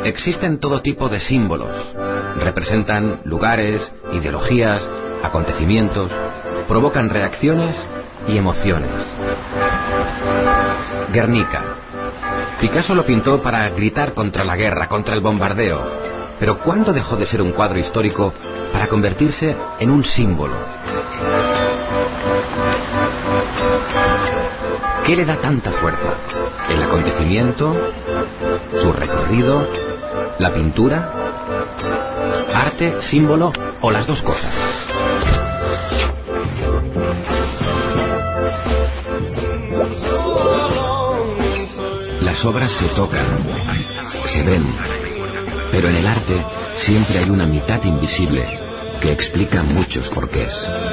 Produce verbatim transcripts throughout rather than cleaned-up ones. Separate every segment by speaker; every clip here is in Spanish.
Speaker 1: Existen todo tipo de símbolos. Representan lugares, ideologías, acontecimientos, provocan reacciones y emociones. Guernica. Picasso lo pintó para gritar contra la guerra, contra el bombardeo. Pero ¿cuándo dejó de ser un cuadro histórico para convertirse en un símbolo? ¿Qué le da tanta fuerza? ¿El acontecimiento? ¿Su recorrido? ¿La pintura? ¿Arte, símbolo o las dos cosas? Las obras se tocan, se ven, pero en el arte siempre hay una mitad invisible que explica muchos porqués.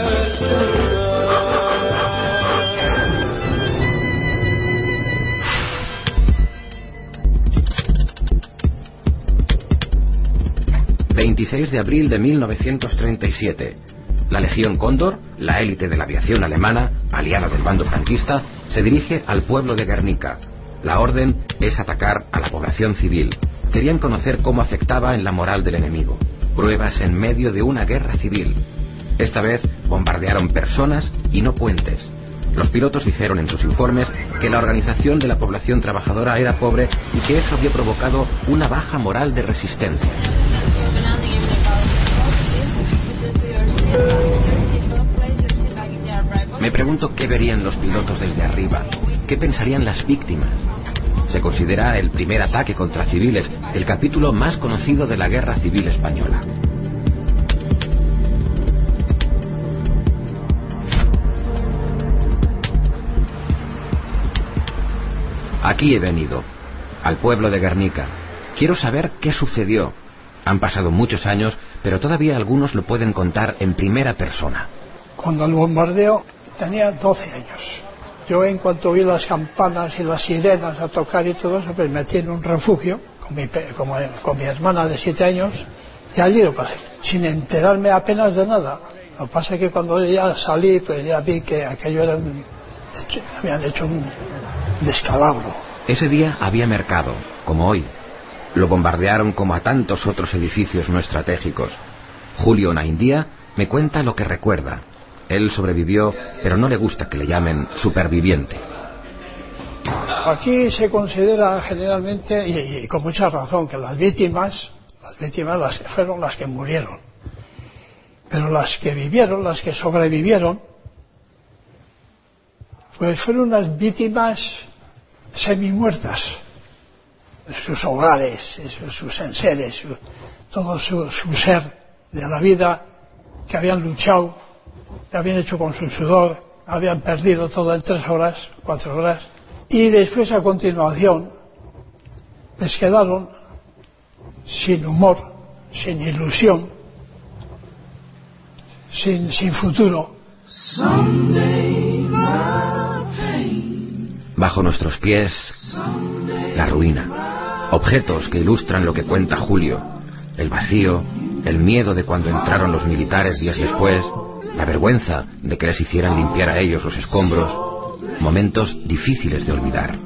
Speaker 1: veintiséis de abril de mil novecientos treinta y siete. La Legión Cóndor, la élite de la aviación alemana, aliada del bando franquista, se dirige al pueblo de Guernica. La orden es atacar a la población civil. Querían conocer cómo afectaba en la moral del enemigo. Pruebas en medio de una guerra civil. Esta vez bombardearon personas y no puentes. Los pilotos dijeron en sus informes que la organización de la población trabajadora era pobre y que eso había provocado una baja moral de resistencia. Me pregunto qué verían los pilotos desde arriba, qué pensarían las víctimas. Se considera el primer ataque contra civiles, el capítulo más conocido de la Guerra Civil Española. Aquí he venido, al pueblo de Guernica. Quiero saber qué sucedió. Han pasado muchos años, pero todavía algunos lo pueden contar en primera persona.
Speaker 2: Cuando el bombardeo tenía doce años. Yo, en cuanto oí las campanas y las sirenas a tocar y todo eso, pues me metí en un refugio con mi, con, con mi hermana de siete años y allí lo pasé, sin enterarme apenas de nada. Lo que pasa es que cuando ya salí, pues ya vi que aquello era un, habían hecho un descalabro.
Speaker 1: Ese día había mercado, como hoy. Lo bombardearon como a tantos otros edificios no estratégicos. Julio Naindía me cuenta lo que recuerda. Él sobrevivió, pero no le gusta que le llamen superviviente.
Speaker 2: Aquí se considera generalmente, y, y con mucha razón, que las víctimas, las víctimas las, fueron las que murieron. Pero las que vivieron, las que sobrevivieron, pues fueron unas víctimas semi-muertas. Sus hogares, sus enseres, su, todo su, su ser de la vida que habían luchado, que habían hecho con su sudor, habían perdido todo en tres horas, cuatro horas, y después a continuación les quedaron sin humor, sin ilusión, sin, sin futuro.
Speaker 1: Bajo nuestros pies, la ruina. Objetos que ilustran lo que cuenta Julio. El vacío, el miedo de cuando entraron los militares días después, la vergüenza de que les hicieran limpiar a ellos los escombros. Momentos difíciles de olvidar.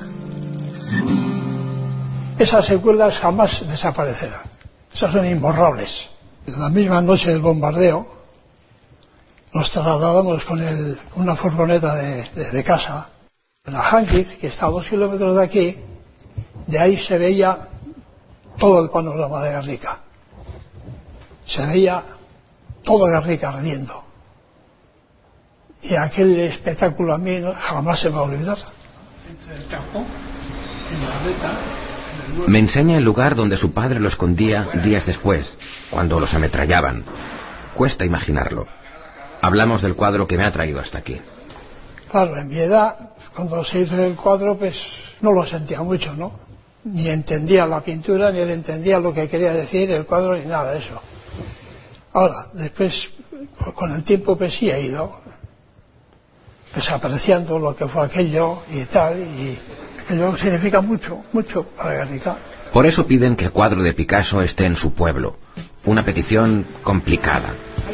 Speaker 2: Esas secuelas jamás desaparecerán. Esas son imborrables. La misma noche del bombardeo nos trasladamos con el, una furgoneta de, de, de casa a Janquiz, que está a dos kilómetros de aquí. De ahí se veía todo el panorama de Guernica. Se veía todo Guernica ardiendo. Y aquel espectáculo a mí no, jamás se me va a olvidar. Entre el campo, en la reta, en el...
Speaker 1: Me enseña el lugar donde su padre lo escondía días después, cuando los ametrallaban. Cuesta imaginarlo. Hablamos del cuadro que me ha traído hasta aquí.
Speaker 2: Claro, en mi edad, cuando se hizo el cuadro, pues no lo sentía mucho, ¿no? Ni entendía la pintura, ni él entendía lo que quería decir el cuadro, ni nada de eso. Ahora, después, con el tiempo, pues sí he ido pues apreciando lo que fue aquello y tal, y aquello significa mucho, mucho para Guernica.
Speaker 1: Por eso piden que el cuadro de Picasso esté en su pueblo. Una petición complicada.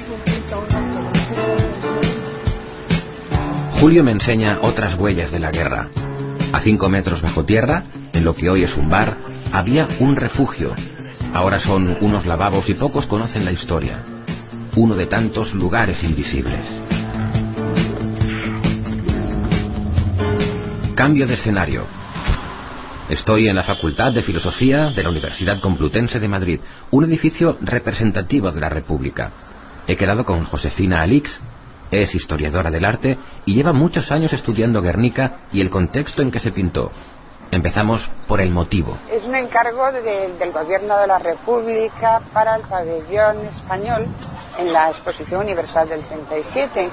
Speaker 1: Julio me enseña otras huellas de la guerra. A cinco metros bajo tierra, en lo que hoy es un bar, había un refugio, Ahora son unos lavabos y pocos conocen la historia. Uno de tantos lugares invisibles. Cambio de escenario. Estoy en la Facultad de Filosofía de la Universidad Complutense de Madrid, un edificio representativo de la República. He quedado con Josefina Alix, es historiadora del arte y lleva muchos años estudiando Guernica y el contexto en que se pintó. Empezamos por el motivo.
Speaker 3: Es un encargo de, del Gobierno de la República para el pabellón español en la Exposición Universal del treinta y siete.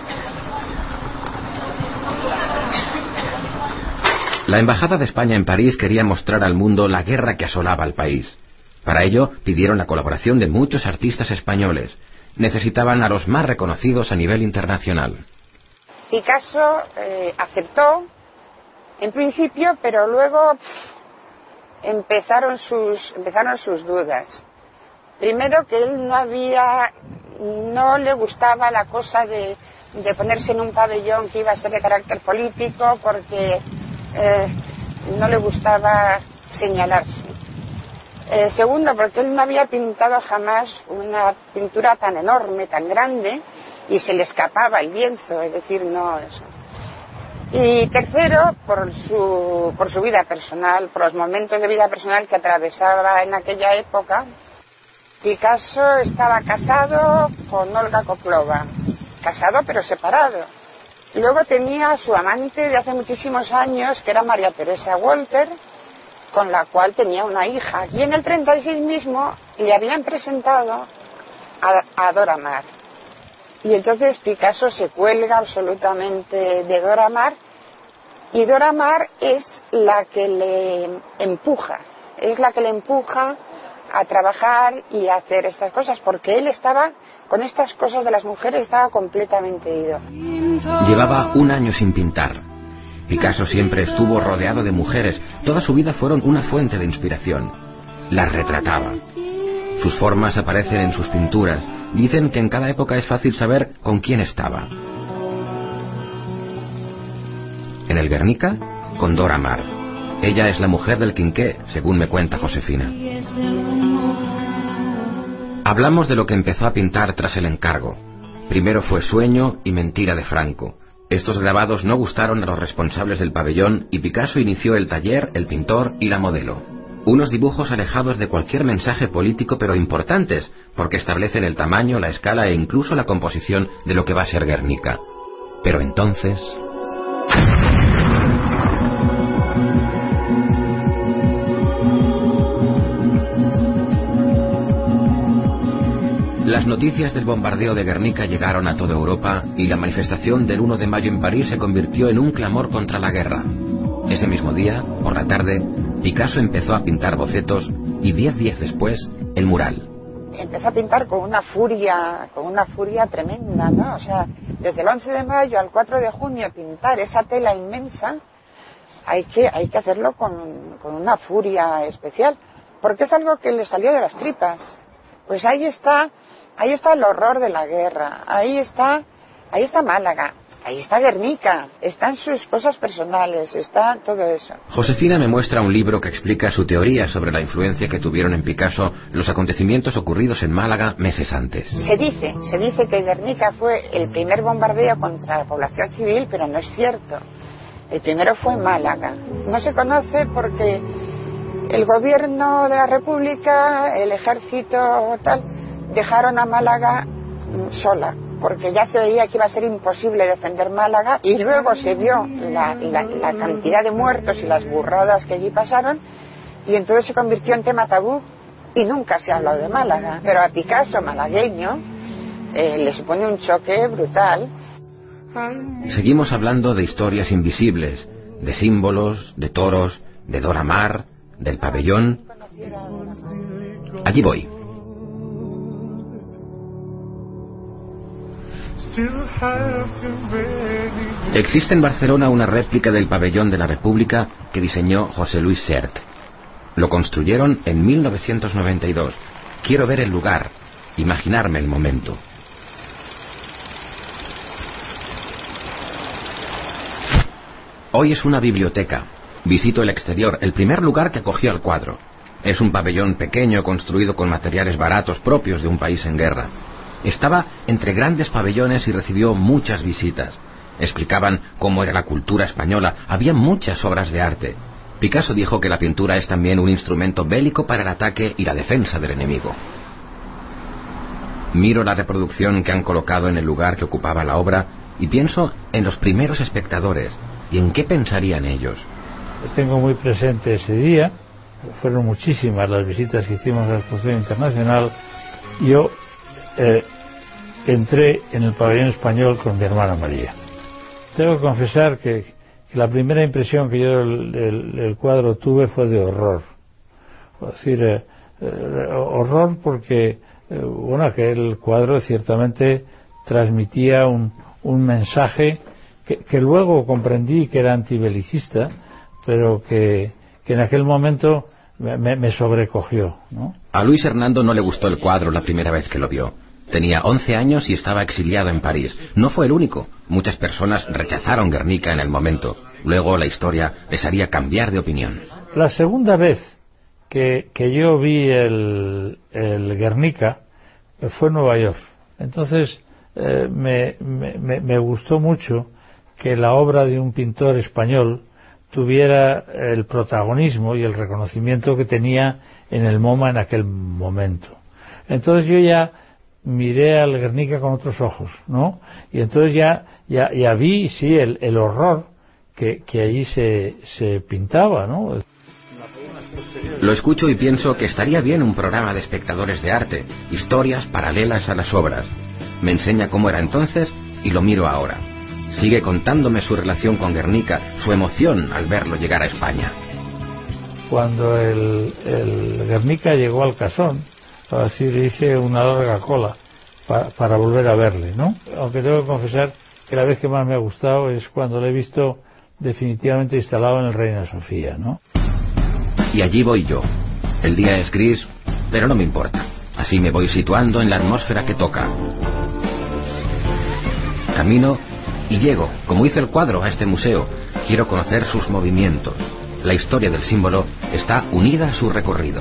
Speaker 1: La Embajada de España en París quería mostrar al mundo la guerra que asolaba al país. Para ello pidieron la colaboración de muchos artistas españoles. Necesitaban a los más reconocidos a nivel internacional.
Speaker 3: Picasso eh, aceptó en principio, pero luego pff, empezaron sus empezaron sus dudas. Primero, que él no había no le gustaba la cosa de, de ponerse en un pabellón que iba a ser de carácter político, porque eh, no le gustaba señalarse. Eh, segundo, porque él no había pintado jamás una pintura tan enorme, tan grande, y se le escapaba el lienzo, es decir, no eso. Y tercero, por su, por su vida personal, por los momentos de vida personal que atravesaba en aquella época. Picasso estaba casado con Olga Koplova, casado pero separado. Luego tenía a su amante de hace muchísimos años, que era María Teresa Walter, con la cual tenía una hija. Y en el treinta y seis mismo le habían presentado a, a Dora Maar. Y entonces Picasso se cuelga absolutamente de Dora Maar, y Dora Maar es la que le empuja, es la que le empuja a trabajar y a hacer estas cosas, porque él estaba, con estas cosas de las mujeres, estaba completamente ido.
Speaker 1: Llevaba un año sin pintar. Picasso siempre estuvo rodeado de mujeres, toda su vida fueron una fuente de inspiración. Las retrataba. Sus formas aparecen en sus pinturas. Dicen que en cada época es fácil saber con quién estaba. En el Guernica, con Dora Maar. Ella es la mujer del quinqué, según me cuenta Josefina. Hablamos de lo que empezó a pintar tras el encargo. Primero fue Sueño y Mentira de Franco. Estos grabados no gustaron a los responsables del pabellón y Picasso inició el taller, el pintor y la modelo. Unos dibujos alejados de cualquier mensaje político, pero importantes, porque establecen el tamaño, la escala e incluso la composición de lo que va a ser Guernica. Pero entonces... Las noticias del bombardeo de Guernica llegaron a toda Europa y la manifestación del uno de mayo en París se convirtió en un clamor contra la guerra. Ese mismo día, por la tarde, Picasso empezó a pintar bocetos y diez días después, el mural.
Speaker 3: Empezó a pintar con una furia, con una furia tremenda, ¿no? O sea, desde el once de mayo al cuatro de junio pintar esa tela inmensa, hay que, hay que hacerlo con, con una furia especial, porque es algo que le salió de las tripas. Pues ahí está, ahí está el horror de la guerra, ahí está, ahí está Málaga, ahí está Guernica, están sus cosas personales, está todo eso.
Speaker 1: Josefina me muestra un libro que explica su teoría sobre la influencia que tuvieron en Picasso los acontecimientos ocurridos en Málaga meses antes.
Speaker 3: Se dice, se dice que Guernica fue el primer bombardeo contra la población civil, pero no es cierto. El primero fue Málaga. No se conoce porque el gobierno de la República, el ejército tal, dejaron a Málaga sola, porque ya se veía que iba a ser imposible defender Málaga, y luego se vio la, la, la cantidad de muertos y las burradas que allí pasaron, y entonces se convirtió en tema tabú y nunca se ha hablado de Málaga. Pero a Picasso, malagueño, eh, le supone un choque brutal.
Speaker 1: Seguimos hablando de historias invisibles, de símbolos, de toros, de Dora Maar, del pabellón. Allí voy. Existe en Barcelona una réplica del pabellón de la República que diseñó José Luis Sert. Lo construyeron en mil novecientos noventa y dos. Quiero ver el lugar, imaginarme el momento. Hoy es una biblioteca. Visito el exterior, el primer lugar que acogió al cuadro. Es un pabellón pequeño construido con materiales baratos propios de un país en guerra. Estaba entre grandes pabellones y recibió muchas visitas. Explicaban cómo era la cultura española. Había muchas obras de arte. Picasso dijo que la pintura es también un instrumento bélico para el ataque y la defensa del enemigo. Miro la reproducción que han colocado en el lugar que ocupaba la obra y pienso en los primeros espectadores y en qué pensarían ellos.
Speaker 4: Tengo muy presente ese día. Fueron muchísimas las visitas que hicimos a la exposición internacional. Yo eh, entré en el pabellón español con mi hermana María. Tengo que confesar que, que la primera impresión que yo del, del, del cuadro tuve fue de horror. Es decir, eh, eh, horror porque, eh, bueno, aquel cuadro ciertamente transmitía un, un mensaje que, que luego comprendí que era antibelicista, pero que, que en aquel momento me, me sobrecogió, ¿no?
Speaker 1: A Luis Hernando no le gustó el cuadro la primera vez que lo vio. Tenía once años y estaba exiliado en París. No fue el único. Muchas personas rechazaron Guernica en el momento. Luego la historia les haría cambiar de opinión.
Speaker 4: La segunda vez que, que yo vi el, el Guernica fue en Nueva York. Entonces eh, me, me, me gustó mucho que la obra de un pintor español tuviera el protagonismo y el reconocimiento que tenía en el MoMA en aquel momento. Entonces yo ya miré al Guernica con otros ojos, ¿no? Y entonces ya ya, ya vi, sí, el, el horror que, que allí se, se pintaba, ¿no?
Speaker 1: Lo escucho y pienso que estaría bien un programa de espectadores de arte, historias paralelas a las obras. Me enseña cómo era entonces y lo miro ahora. Sigue contándome su relación con Guernica, su emoción al verlo llegar a España.
Speaker 4: Cuando el, el Guernica llegó al Casón, es decir, hice una larga cola para, para volver a verle, ¿no? Aunque tengo que confesar que la vez que más me ha gustado es cuando lo he visto definitivamente instalado en el Reina Sofía, ¿no?
Speaker 1: Y allí voy yo. El día es gris, pero no me importa. Así me voy situando en la atmósfera que toca. Camino y llego, como hice el cuadro, a este museo. Quiero conocer sus movimientos. La historia del símbolo está unida a su recorrido.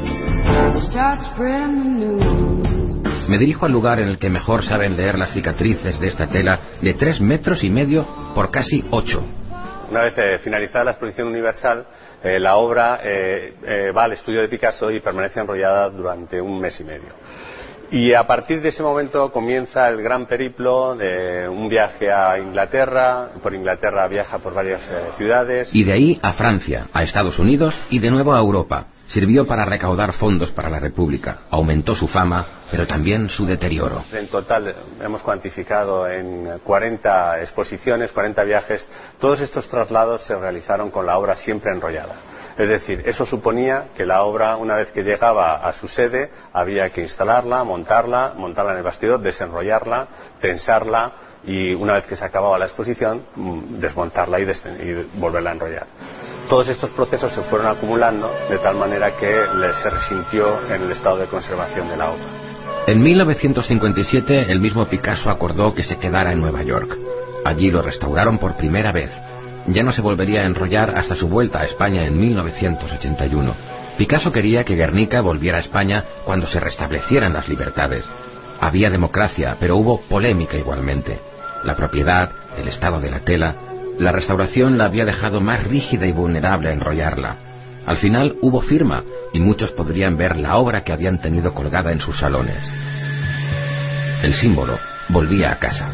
Speaker 1: Me dirijo al lugar en el que mejor saben leer las cicatrices de esta tela de tres metros y medio por casi ocho.
Speaker 5: Una vez eh, finalizada la exposición universal, eh, la obra eh, eh, va al estudio de Picasso y permanece enrollada durante un mes y medio. Y a partir de ese momento comienza el gran periplo de un viaje a Inglaterra. Por Inglaterra viaja por varias eh, ciudades.
Speaker 1: Y de ahí a Francia, a Estados Unidos y de nuevo a Europa. Sirvió para recaudar fondos para la República. Aumentó su fama, pero también su deterioro.
Speaker 5: En total hemos cuantificado en cuarenta exposiciones, cuarenta viajes. Todos estos traslados se realizaron con la obra siempre enrollada. Es decir, eso suponía que la obra, una vez que llegaba a su sede, había que instalarla, montarla, montarla en el bastidor, desenrollarla, tensarla y una vez que se acababa la exposición, desmontarla y, y volverla a enrollar. Todos estos procesos se fueron acumulando de tal manera que se resintió en el estado de conservación de la obra.
Speaker 1: En mil novecientos cincuenta y siete el mismo Picasso acordó que se quedara en Nueva York. Allí lo restauraron por primera vez. Ya no se volvería a enrollar hasta su vuelta a España en mil novecientos ochenta y uno. Picasso quería que Guernica volviera a España cuando se restablecieran las libertades. Había democracia, pero hubo polémica igualmente. La propiedad, el estado de la tela. La restauración la había dejado más rígida y vulnerable a enrollarla. Al final hubo firma y muchos podrían ver la obra que habían tenido colgada en sus salones. El símbolo volvía a casa.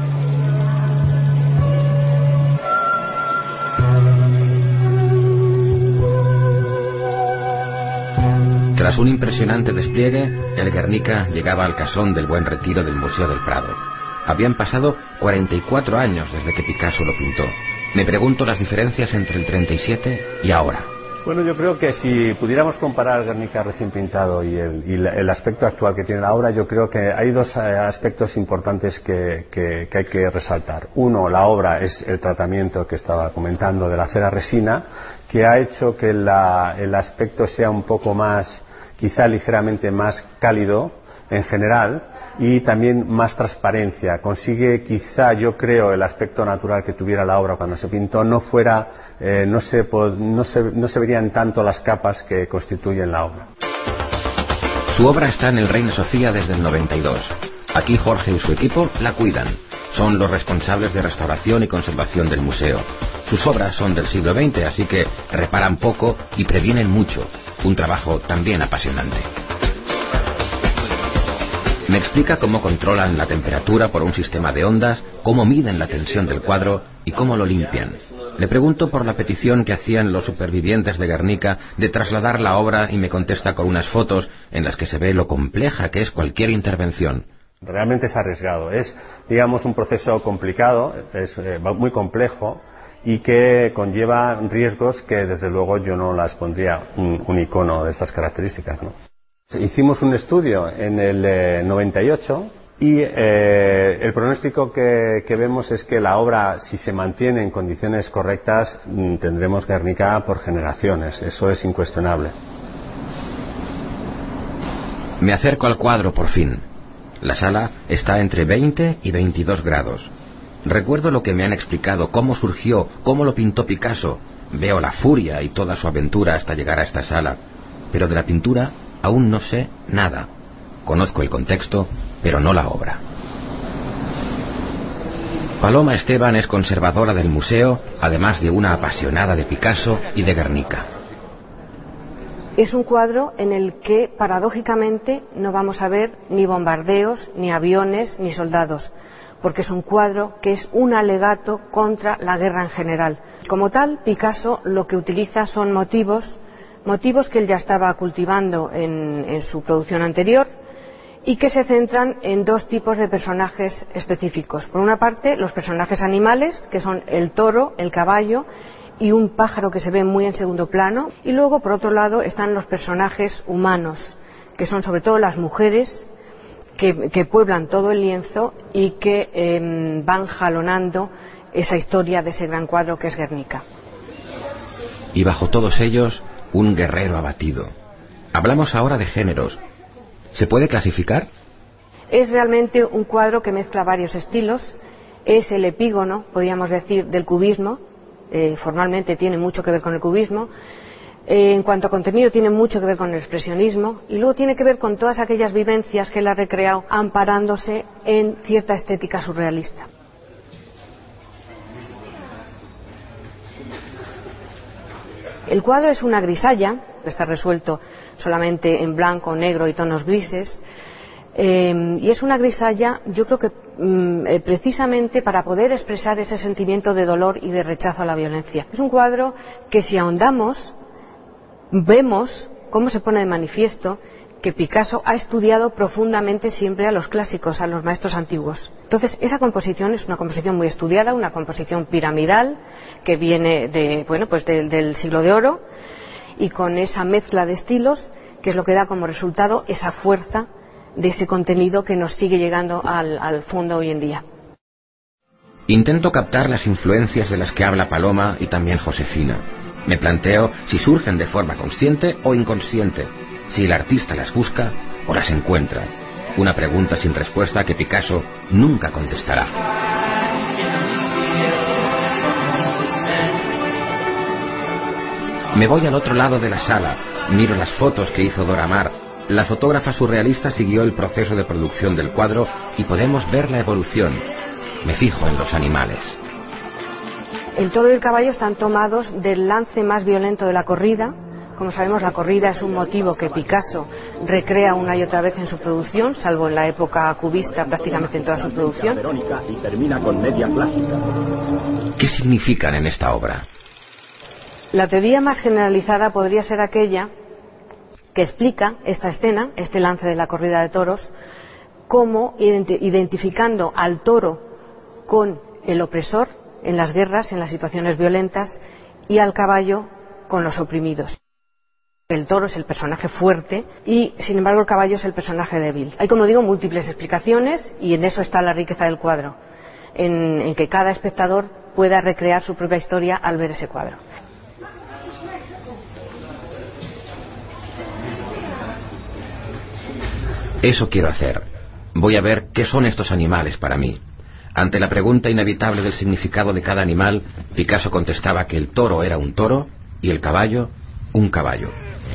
Speaker 1: Tras un impresionante despliegue, el Guernica llegaba al casón del Buen Retiro del Museo del Prado. Habían pasado cuarenta y cuatro años desde que Picasso lo pintó. Me pregunto las diferencias entre el treinta y siete y ahora.
Speaker 5: Bueno, yo creo que si pudiéramos comparar el Guernica recién pintado y el, y el aspecto actual que tiene la obra, yo creo que hay dos aspectos importantes que, que, que hay que resaltar. Uno, la obra es el tratamiento que estaba comentando de la cera resina, que ha hecho que la, el aspecto sea un poco más, quizá ligeramente más cálido, en general, y también más transparencia. Consigue, quizá, yo creo, el aspecto natural que tuviera la obra cuando se pintó no fuera, eh, no, se, no, se, no se verían tanto las capas que constituyen la obra.
Speaker 1: Su obra está en el Reina Sofía desde el noventa y dos. Aquí Jorge y su equipo la cuidan. Son los responsables de restauración y conservación del museo. Sus obras son del siglo veinte, así que reparan poco y previenen mucho. Un trabajo también apasionante. Me explica cómo controlan la temperatura por un sistema de ondas, cómo miden la tensión del cuadro y cómo lo limpian. Le pregunto por la petición que hacían los supervivientes de Guernica de trasladar la obra y me contesta con unas fotos en las que se ve lo compleja que es cualquier intervención.
Speaker 5: Realmente es arriesgado, es, digamos, un proceso complicado, es eh, muy complejo y que conlleva riesgos que desde luego yo no las pondría un, un icono de estas características, ¿no? Hicimos un estudio en el eh, noventa y ocho y eh, el pronóstico que, que vemos es que la obra, si se mantiene en condiciones correctas, tendremos Guernica por generaciones, eso es incuestionable.
Speaker 1: Me acerco al cuadro por fin. La sala está entre veinte y veintidós grados. Recuerdo lo que me han explicado, cómo surgió, cómo lo pintó Picasso. Veo la furia y toda su aventura hasta llegar a esta sala. Pero de la pintura aún no sé nada. Conozco el contexto, pero no la obra. Paloma Esteban es conservadora del museo, además de una apasionada de Picasso y de Guernica.
Speaker 6: Es un cuadro en el que, paradójicamente, no vamos a ver ni bombardeos, ni aviones, ni soldados, porque es un cuadro que es un alegato contra la guerra en general. Como tal, Picasso lo que utiliza son motivos, motivos que él ya estaba cultivando en, en su producción anterior y que se centran en dos tipos de personajes específicos. Por una parte, los personajes animales, que son el toro, el caballo y un pájaro que se ve muy en segundo plano, y luego por otro lado están los personajes humanos, que son sobre todo las mujeres que, que pueblan todo el lienzo y que eh, van jalonando esa historia de ese gran cuadro que es Guernica.
Speaker 1: Y bajo todos ellos, un guerrero abatido. Hablamos ahora de géneros. ¿Se puede clasificar?
Speaker 6: Es realmente un cuadro que mezcla varios estilos. Es el epígono, podríamos decir, del cubismo. Eh, formalmente tiene mucho que ver con el cubismo. Eh, en cuanto a contenido tiene mucho que ver con el expresionismo y luego tiene que ver con todas aquellas vivencias que él ha recreado amparándose en cierta estética surrealista. El cuadro es una grisalla, está resuelto solamente en blanco, negro y tonos grises. Eh, y es una grisalla, yo creo que mm, eh, precisamente para poder expresar ese sentimiento de dolor y de rechazo a la violencia. Es un cuadro que, si ahondamos, vemos cómo se pone de manifiesto que Picasso ha estudiado profundamente siempre a los clásicos, a los maestros antiguos. Entonces, esa composición es una composición muy estudiada, una composición piramidal que viene de, bueno, pues de, del siglo de oro, y con esa mezcla de estilos que es lo que da como resultado esa fuerza de ese contenido que nos sigue llegando al, al fondo hoy en día.
Speaker 1: Intento captar las influencias de las que habla Paloma y también Josefina. Me planteo si surgen de forma consciente o inconsciente, si el artista las busca o las encuentra. Una pregunta sin respuesta que Picasso nunca contestará. Me voy al otro lado de la sala, miro las fotos que hizo Dora Maar. La fotógrafa surrealista siguió el proceso de producción del cuadro y podemos ver la evolución. Me fijo en los animales.
Speaker 6: El toro y el caballo están tomados del lance más violento de la corrida. Como sabemos, la corrida es un motivo que Picasso recrea una y otra vez en su producción, salvo en la época cubista, prácticamente en toda su producción.
Speaker 1: ¿Qué significan en esta obra?
Speaker 6: La teoría más generalizada podría ser aquella que explica esta escena, este lance de la corrida de toros, como identificando al toro con el opresor en las guerras, en las situaciones violentas, y al caballo con los oprimidos. El toro es el personaje fuerte y, sin embargo, el caballo es el personaje débil. Hay, como digo, múltiples explicaciones y en eso está la riqueza del cuadro, en, en que cada espectador pueda recrear su propia historia al ver ese cuadro.
Speaker 1: Eso quiero hacer. Voy a ver qué son estos animales para mí. Ante la pregunta inevitable del significado de cada animal, Picasso contestaba que el toro era un toro y el caballo un caballo.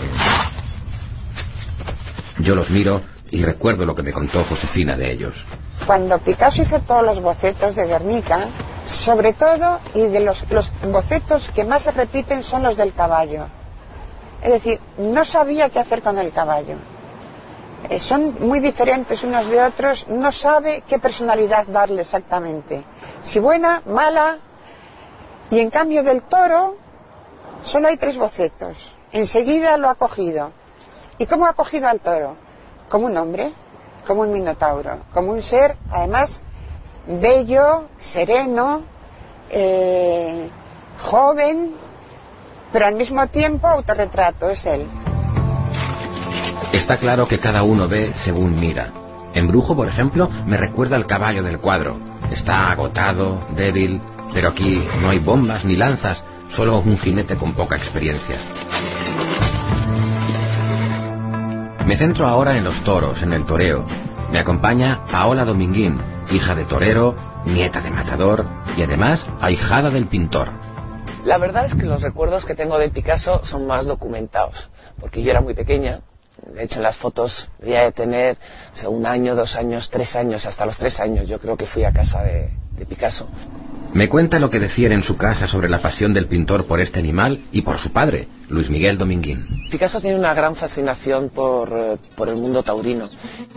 Speaker 1: Yo los miro y recuerdo lo que me contó Josefina de ellos.
Speaker 3: Cuando Picasso hizo todos los bocetos de Guernica, sobre todo, y de los, los bocetos que más se repiten son los del caballo. Es decir, no sabía qué hacer con el caballo. Eh, son muy diferentes unos de otros, no sabe qué personalidad darle exactamente. Si buena, mala, y en cambio del toro solo hay tres bocetos. Enseguida lo ha cogido. ¿Y cómo ha cogido al toro? Como un hombre, como un minotauro, como un ser, además, bello, sereno, eh, joven, pero al mismo tiempo autorretrato, es él.
Speaker 1: Está claro que cada uno ve según mira. Embrujo, por ejemplo, me recuerda al caballo del cuadro. Está agotado, débil, pero aquí no hay bombas ni lanzas, solo un jinete con poca experiencia. Me centro ahora en los toros, en el toreo. Me acompaña Paola Dominguín, hija de torero, nieta de matador y además ahijada del pintor.
Speaker 7: La verdad es que los recuerdos que tengo de Picasso son más documentados, porque yo era muy pequeña. De hecho, en las fotos debía de tener, o sea, un año, dos años, tres años, hasta los tres años. Yo creo que fui a casa de, de Picasso.
Speaker 1: Me cuenta lo que decían en su casa sobre la pasión del pintor por este animal y por su padre, Luis Miguel Dominguín.
Speaker 7: Picasso tiene una gran fascinación por, por el mundo taurino.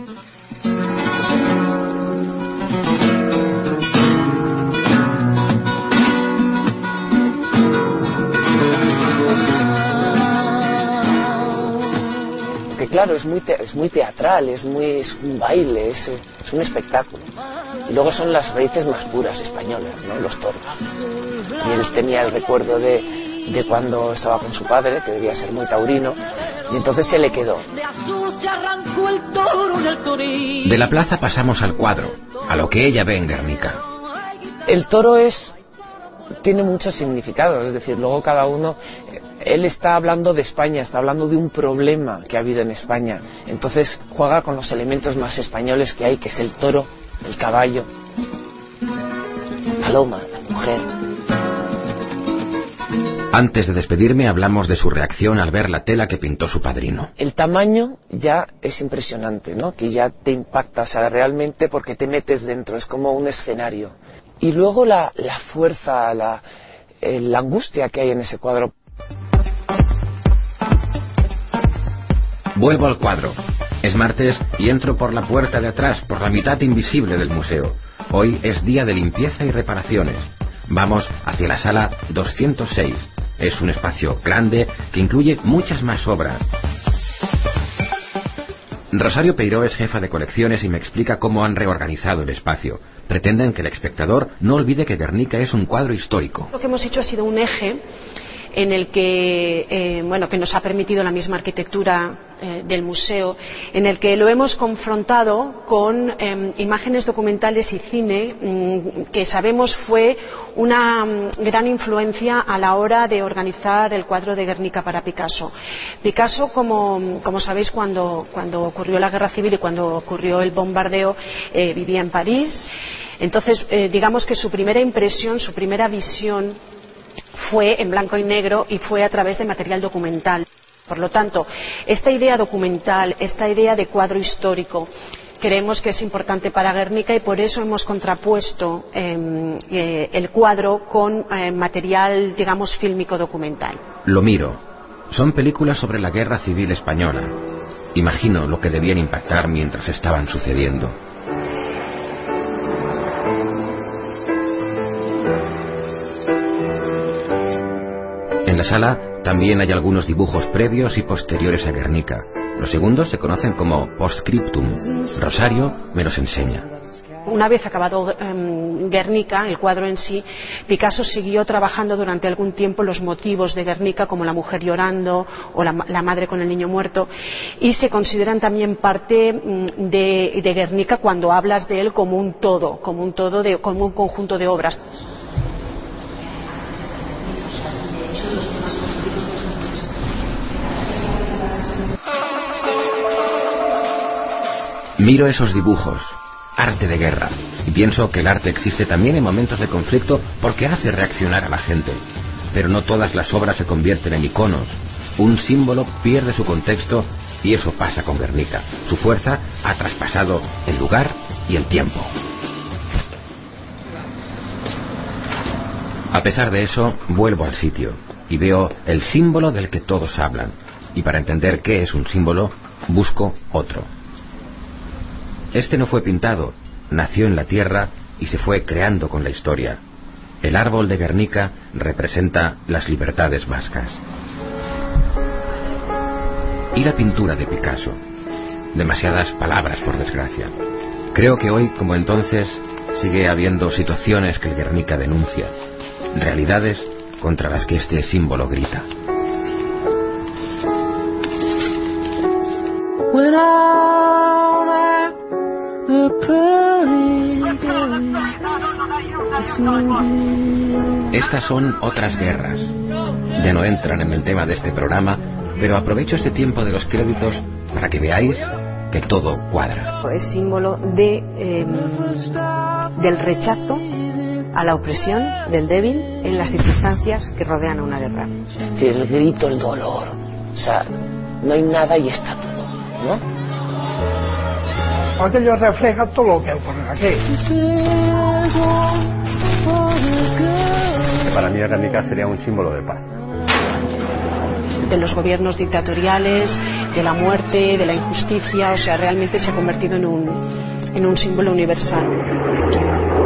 Speaker 7: Que claro, es muy, te, es muy teatral, es, muy, es un baile, es, es un espectáculo. Y luego son las raíces más puras españolas, ¿no? Los toros. Y él tenía el recuerdo de, de cuando estaba con su padre, que debía ser muy taurino, y entonces se le quedó.
Speaker 1: De la plaza pasamos al cuadro, a lo que ella ve en Guernica.
Speaker 7: El toro es tiene muchos significados, es decir, luego cada uno, él está hablando de España, está hablando de un problema que ha habido en España, entonces juega con los elementos más españoles que hay, que es el toro, el caballo, paloma, la mujer.
Speaker 1: Antes de despedirme hablamos de su reacción al ver la tela que pintó su padrino.
Speaker 7: El tamaño ya es impresionante, ¿no? Que ya te impacta, o sea, realmente porque te metes dentro, es como un escenario. Y luego la, la fuerza, la, eh, la angustia que hay en ese cuadro.
Speaker 1: Vuelvo al cuadro. Es martes y entro por la puerta de atrás, por la mitad invisible del museo. Hoy es día de limpieza y reparaciones. Vamos hacia la sala doscientos seis. Es un espacio grande que incluye muchas más obras. Rosario Peiró es jefa de colecciones y me explica cómo han reorganizado el espacio. Pretenden que el espectador no olvide que Guernica es un cuadro histórico.
Speaker 8: Lo que hemos hecho ha sido un eje en el que, eh, bueno, que nos ha permitido la misma arquitectura eh, del museo, en el que lo hemos confrontado con eh, imágenes documentales y cine mm, que sabemos fue una mm, gran influencia a la hora de organizar el cuadro de Guernica para Picasso. Picasso, como, como sabéis, cuando, cuando ocurrió la guerra civil y cuando ocurrió el bombardeo, eh, vivía en París. Entonces, eh, digamos que su primera impresión, su primera visión fue en blanco y negro y fue a través de material documental. Por lo tanto, esta idea documental, esta idea de cuadro histórico, creemos que es importante para Guernica y por eso hemos contrapuesto eh, eh, el cuadro con eh, material, digamos, fílmico documental.
Speaker 1: Lo miro. Son películas sobre la Guerra Civil Española. Imagino lo que debían impactar mientras estaban sucediendo. En la sala también hay algunos dibujos previos y posteriores a Guernica. Los segundos se conocen como postscriptum. Rosario me los enseña.
Speaker 8: Una vez acabado eh, Guernica, el cuadro en sí, Picasso siguió trabajando durante algún tiempo los motivos de Guernica, como la mujer llorando o la, la madre con el niño muerto, y se consideran también parte mm, de, de Guernica cuando hablas de él como un todo, como un todo, de, como un conjunto de obras.
Speaker 1: Miro esos dibujos, arte de guerra, y pienso que el arte existe también en momentos de conflicto porque hace reaccionar a la gente. Pero no todas las obras se convierten en iconos. Un símbolo pierde su contexto y eso pasa con Guernica. Su fuerza ha traspasado el lugar y el tiempo. A pesar de eso, vuelvo al sitio y veo el símbolo del que todos hablan. Y para entender qué es un símbolo, busco otro. Este no fue pintado, nació en la tierra y se fue creando con la historia. El árbol de Guernica representa las libertades vascas. Y la pintura de Picasso. Demasiadas palabras, por desgracia. Creo que hoy, como entonces, sigue habiendo situaciones que el Guernica denuncia. Realidades contra las que este símbolo grita. Estas son otras guerras. Ya no entran en el tema de este programa, pero aprovecho este tiempo de los créditos para que veáis que todo cuadra.
Speaker 6: Es símbolo de, eh, del rechazo a la opresión del débil en las circunstancias que rodean a una guerra.
Speaker 7: El grito, el dolor. O sea, no hay nada y está todo, ¿no?
Speaker 2: Aquello refleja todo lo que ocurre aquí.
Speaker 5: Para mí Guernica sería un símbolo de paz.
Speaker 8: De los gobiernos dictatoriales, de la muerte, de la injusticia, o sea, realmente se ha convertido en un, en un símbolo universal.